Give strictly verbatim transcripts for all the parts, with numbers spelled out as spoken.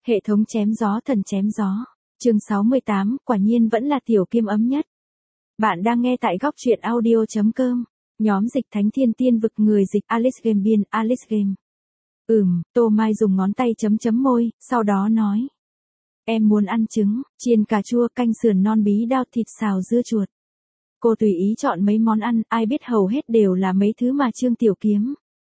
Hệ thống chém gió thần chém gió. Chương sáu mươi tám, quả nhiên vẫn là Tiểu Kim ấm nhất. Bạn đang nghe tại góc truyện audio chấm com. Nhóm dịch Thánh Thiên Tiên Vực, người dịch Alice Game biên Alice Game. Ừm, Tô Mai dùng ngón tay chấm chấm môi, sau đó nói. Em muốn ăn trứng, chiên cà chua, canh sườn non, bí đao, thịt xào, dưa chuột. Cô tùy ý chọn mấy món ăn, ai biết hầu hết đều là mấy thứ mà Trương Tiểu Kiếm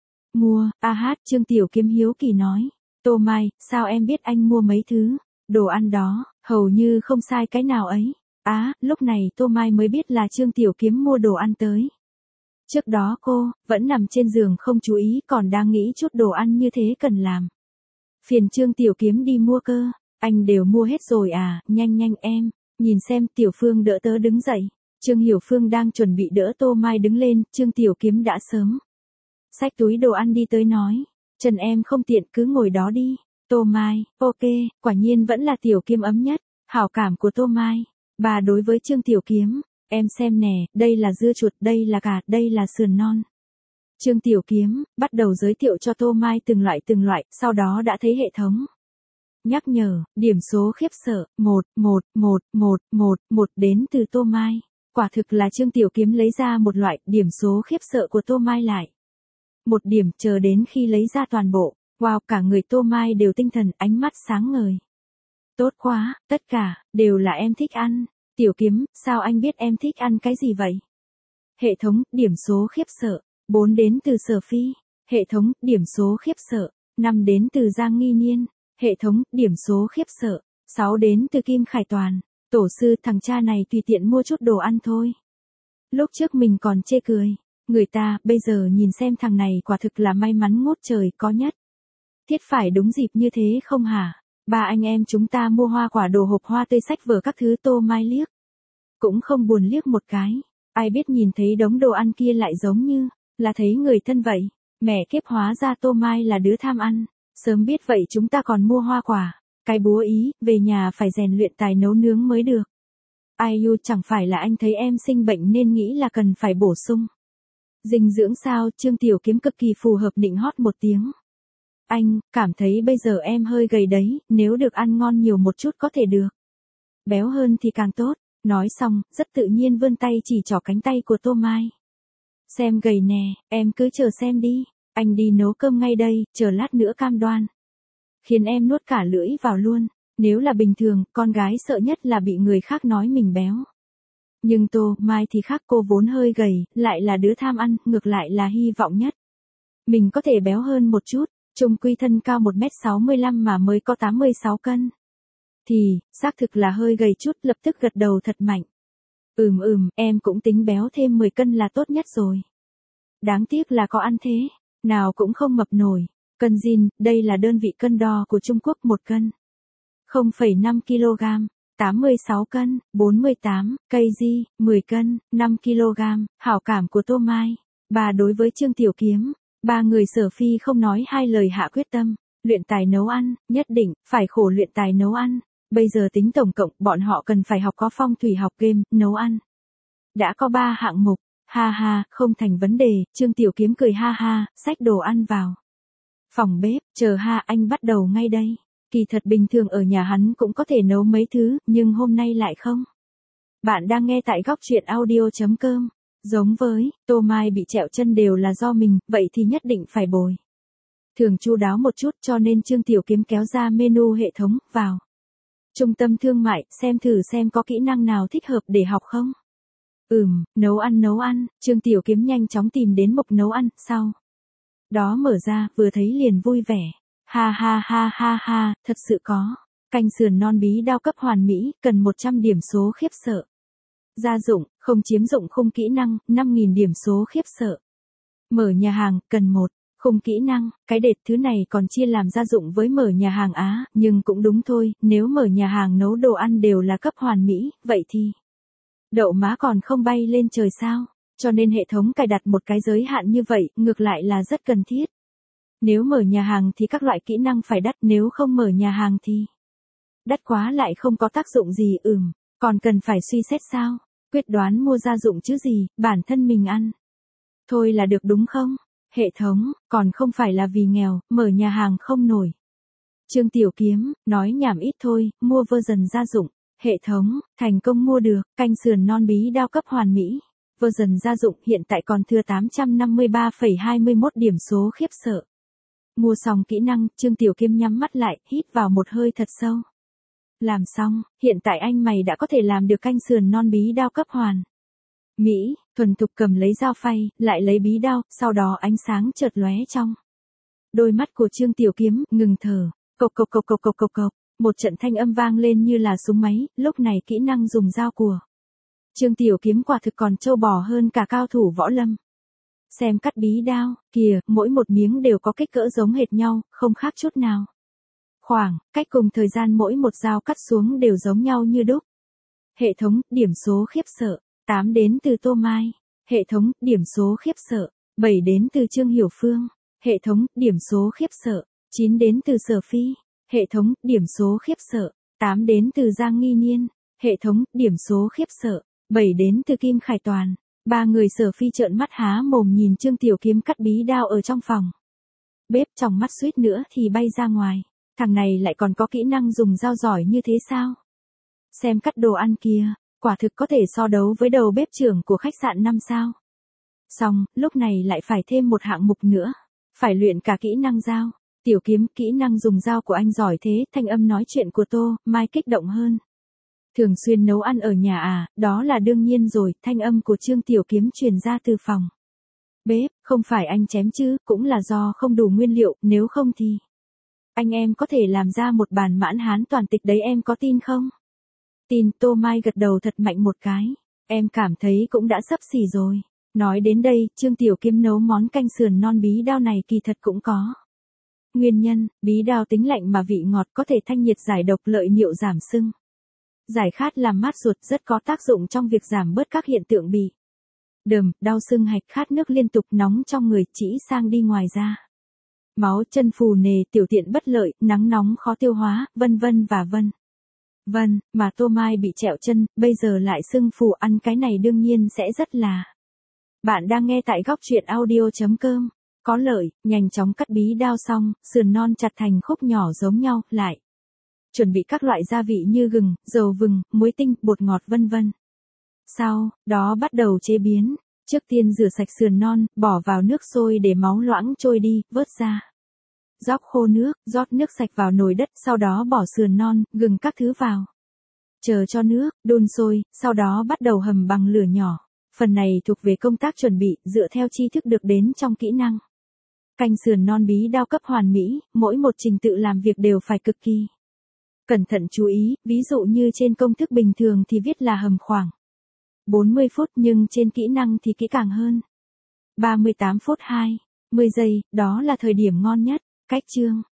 mua. A hát, Trương Tiểu Kiếm hiếu kỳ nói. Tô Mai, sao em biết anh mua mấy thứ đồ ăn đó, hầu như không sai cái nào ấy. Á, à, lúc này Tô Mai mới biết là Trương Tiểu Kiếm mua đồ ăn tới. Trước đó cô vẫn nằm trên giường không chú ý, còn đang nghĩ chút đồ ăn như thế cần làm. Phiền Trương Tiểu Kiếm đi mua cơ. Anh đều mua hết rồi à, nhanh nhanh em. Nhìn xem, Tiểu Phương đỡ tớ đứng dậy. Trương Hiểu Phương đang chuẩn bị đỡ Tô Mai đứng lên, Trương Tiểu Kiếm đã sớm xách túi đồ ăn đi tới nói. Trần em không tiện, cứ ngồi đó đi. Tô Mai, ok, quả nhiên vẫn là Tiểu Kiếm ấm nhất. Hảo cảm của Tô Mai. Bà đối với Trương Tiểu Kiếm. Em xem nè, đây là dưa chuột, đây là gà, đây là sườn non. Trương Tiểu Kiếm bắt đầu giới thiệu cho Tô Mai từng loại từng loại, sau đó đã thấy hệ thống nhắc nhở, điểm số khiếp sợ, một, một, một, một, một, một đến từ Tô Mai. Quả thực là Trương Tiểu Kiếm lấy ra một loại, điểm số khiếp sợ của Tô Mai lại. Một điểm, chờ đến khi lấy ra toàn bộ. Wow, cả người Tô Mai đều tinh thần, ánh mắt sáng ngời. Tốt quá, tất cả, đều là em thích ăn. Tiểu Kiếm, sao anh biết em thích ăn cái gì vậy? Hệ thống, điểm số khiếp sợ. bốn đến từ Sở Phi. Hệ thống, điểm số khiếp sợ. năm đến từ Giang Nghi Niên. Hệ thống, điểm số khiếp sợ. sáu đến từ Kim Khải Toàn. Tổ sư, thằng cha này tùy tiện mua chút đồ ăn thôi. Lúc trước mình còn chê cười người ta, bây giờ nhìn xem thằng này quả thực là may mắn ngút trời có nhất. Thiết phải đúng dịp như thế không hả? Ba anh em chúng ta mua hoa quả, đồ hộp, hoa tươi, sách vở các thứ. Tô Mai liếc cũng không buồn liếc một cái. Ai biết nhìn thấy đống đồ ăn kia lại giống như là thấy người thân vậy. Mẹ kiếp, hóa ra Tô Mai là đứa tham ăn. Sớm biết vậy chúng ta còn mua hoa quả. Cái búa ý, về nhà phải rèn luyện tài nấu nướng mới được. Ai u, chẳng phải là anh thấy em sinh bệnh nên nghĩ là cần phải bổ sung dinh dưỡng sao? Trương Tiểu Kiếm cực kỳ phù hợp nịnh hót một tiếng. Anh, cảm thấy bây giờ em hơi gầy đấy, nếu được ăn ngon nhiều một chút có thể được. Béo hơn thì càng tốt. Nói xong, rất tự nhiên vươn tay chỉ trỏ cánh tay của Tô Mai. Xem gầy nè, em cứ chờ xem đi. Anh đi nấu cơm ngay đây, chờ lát nữa cam đoan khiến em nuốt cả lưỡi vào luôn. Nếu là bình thường, con gái sợ nhất là bị người khác nói mình béo. Nhưng Tô Mai thì khác, cô vốn hơi gầy, lại là đứa tham ăn, ngược lại là hy vọng nhất mình có thể béo hơn một chút. Chung quy thân cao một mét sáu mươi lăm mà mới có tám mươi sáu cân. Thì, xác thực là hơi gầy chút, lập tức gật đầu thật mạnh. Ừm ừm, em cũng tính béo thêm mười cân là tốt nhất rồi. Đáng tiếc là có ăn thế, nào cũng không mập nổi. Cân zin, đây là đơn vị cân đo của Trung Quốc, một cân không phẩy năm ki lô gam. tám mươi sáu cân, bốn mươi tám kg, mười cân, năm ki lô gam. Hảo cảm của Tô Mai. Bà đối với Trương Tiểu Kiếm. Ba người Sở Phi không nói hai lời hạ quyết tâm. Luyện tài nấu ăn, nhất định, phải khổ luyện tài nấu ăn. Bây giờ tính tổng cộng, bọn họ cần phải học có phong thủy học game, nấu ăn. Đã có ba hạng mục. Ha ha, không thành vấn đề. Trương Tiểu Kiếm cười ha ha, xách đồ ăn vào phòng bếp. Chờ ha, anh bắt đầu ngay đây. Kỳ thật bình thường ở nhà hắn cũng có thể nấu mấy thứ, nhưng hôm nay lại không. Bạn đang nghe tại góc truyện audio chấm com. Giống với, Tô Mai bị trẹo chân đều là do mình, vậy thì nhất định phải bồi thường chu đáo một chút, cho nên Trương Tiểu Kiếm kéo ra menu hệ thống, vào trung tâm thương mại, xem thử xem có kỹ năng nào thích hợp để học không. Ừm, nấu ăn nấu ăn, Trương Tiểu Kiếm nhanh chóng tìm đến mục nấu ăn, sau đó mở ra, vừa thấy liền vui vẻ. Ha ha ha ha ha, thật sự có. Canh sườn non bí đao cấp hoàn mỹ, cần một trăm điểm số khiếp sợ. Gia dụng, không chiếm dụng khung kỹ năng, năm nghìn điểm số khiếp sợ. Mở nhà hàng, cần một khung kỹ năng, cái đệt thứ này còn chia làm gia dụng với mở nhà hàng á, nhưng cũng đúng thôi, nếu mở nhà hàng nấu đồ ăn đều là cấp hoàn mỹ, vậy thì đậu má còn không bay lên trời sao? Cho nên hệ thống cài đặt một cái giới hạn như vậy, ngược lại là rất cần thiết. Nếu mở nhà hàng thì các loại kỹ năng phải đắt, nếu không mở nhà hàng thì đắt quá lại không có tác dụng gì. Ừm, còn cần phải suy xét sao? Quyết đoán mua gia dụng chứ gì, bản thân mình ăn thôi là được đúng không? Hệ thống, còn không phải là vì nghèo, mở nhà hàng không nổi. Trương Tiểu Kiếm, nói nhảm ít thôi, mua version gia dụng. Hệ thống, thành công mua được, canh sườn non bí đao cấp hoàn mỹ. Version gia dụng hiện tại còn thừa tám trăm năm mươi ba phẩy hai mươi mốt điểm số khiếp sợ. Mua xong kỹ năng, Trương Tiểu Kiếm nhắm mắt lại, hít vào một hơi thật sâu. Làm xong, hiện tại anh mày đã có thể làm được canh sườn non bí đao cấp hoàn mỹ, thuần thục cầm lấy dao phay, lại lấy bí đao, sau đó ánh sáng chợt lóe trong đôi mắt của Trương Tiểu Kiếm, ngừng thở, cộc cộc cộc cộc cộc cộc cộc, một trận thanh âm vang lên như là súng máy, lúc này kỹ năng dùng dao của Trương Tiểu Kiếm quả thực còn trâu bò hơn cả cao thủ võ lâm. Xem cắt bí đao, kìa, mỗi một miếng đều có kích cỡ giống hệt nhau, không khác chút nào. Khoảng, cách cùng thời gian mỗi một dao cắt xuống đều giống nhau như đúc. Hệ thống, điểm số khiếp sợ, tám đến từ Tô Mai. Hệ thống, điểm số khiếp sợ, bảy đến từ Trương Hiểu Phương. Hệ thống, điểm số khiếp sợ, chín đến từ Sở Phi. Hệ thống, điểm số khiếp sợ, tám đến từ Giang Nghi Niên. Hệ thống, điểm số khiếp sợ, bảy đến từ Kim Khải Toàn. Ba người Sở Phi trợn mắt há mồm nhìn Trương Tiểu Kiếm cắt bí đao ở trong phòng bếp, trong mắt suýt nữa thì bay ra ngoài. Thằng này lại còn có kỹ năng dùng dao giỏi như thế sao? Xem cắt đồ ăn kia, quả thực có thể so đấu với đầu bếp trưởng của khách sạn năm sao. Xong, lúc này lại phải thêm một hạng mục nữa. Phải luyện cả kỹ năng dao. Tiểu Kiếm, kỹ năng dùng dao của anh giỏi thế, thanh âm nói chuyện của Tô Mai kích động hơn. Thường xuyên nấu ăn ở nhà à, đó là đương nhiên rồi, thanh âm của Trương Tiểu Kiếm truyền ra từ phòng bếp, không phải anh chém chứ, cũng là do không đủ nguyên liệu, nếu không thì anh em có thể làm ra một bàn mãn hán toàn tịch đấy, em có tin không? Tin. Tô Mai gật đầu thật mạnh một cái. Em cảm thấy cũng đã sắp xỉ rồi. Nói đến đây, Trương Tiểu Kiếm nấu món canh sườn non bí đao này kỳ thật cũng có nguyên nhân. Bí đao tính lạnh mà vị ngọt, có thể thanh nhiệt giải độc, lợi niệu giảm sưng, giải khát, làm mát ruột, rất có tác dụng trong việc giảm bớt các hiện tượng bị đờm, đau sưng hạch, khát nước liên tục, nóng trong người, chỉ sang đi ngoài da, máu, chân phù nề, tiểu tiện bất lợi, nắng nóng khó tiêu hóa, vân vân và vân vân. Mà Tô Mai bị trẹo chân, bây giờ lại sưng phù, ăn cái này đương nhiên sẽ rất là. Bạn đang nghe tại góc truyện audio chấm com. Có lợi, nhanh chóng cắt bí đao xong, sườn non chặt thành khúc nhỏ giống nhau, lại chuẩn bị các loại gia vị như gừng, dầu vừng, muối tinh, bột ngọt vân vân. Sau đó bắt đầu chế biến. Trước tiên rửa sạch sườn non, bỏ vào nước sôi để máu loãng trôi đi, vớt ra. Róc khô nước, rót nước sạch vào nồi đất, sau đó bỏ sườn non, gừng các thứ vào. Chờ cho nước đun sôi, sau đó bắt đầu hầm bằng lửa nhỏ. Phần này thuộc về công tác chuẩn bị, dựa theo tri thức được đến trong kỹ năng canh sườn non bí đao cấp hoàn mỹ, mỗi một trình tự làm việc đều phải cực kỳ cẩn thận chú ý, ví dụ như trên công thức bình thường thì viết là hầm khoảng bốn mươi phút, nhưng trên kỹ năng thì kỹ càng hơn. ba mươi tám phút hai mươi giây, đó là thời điểm ngon nhất. Cách chương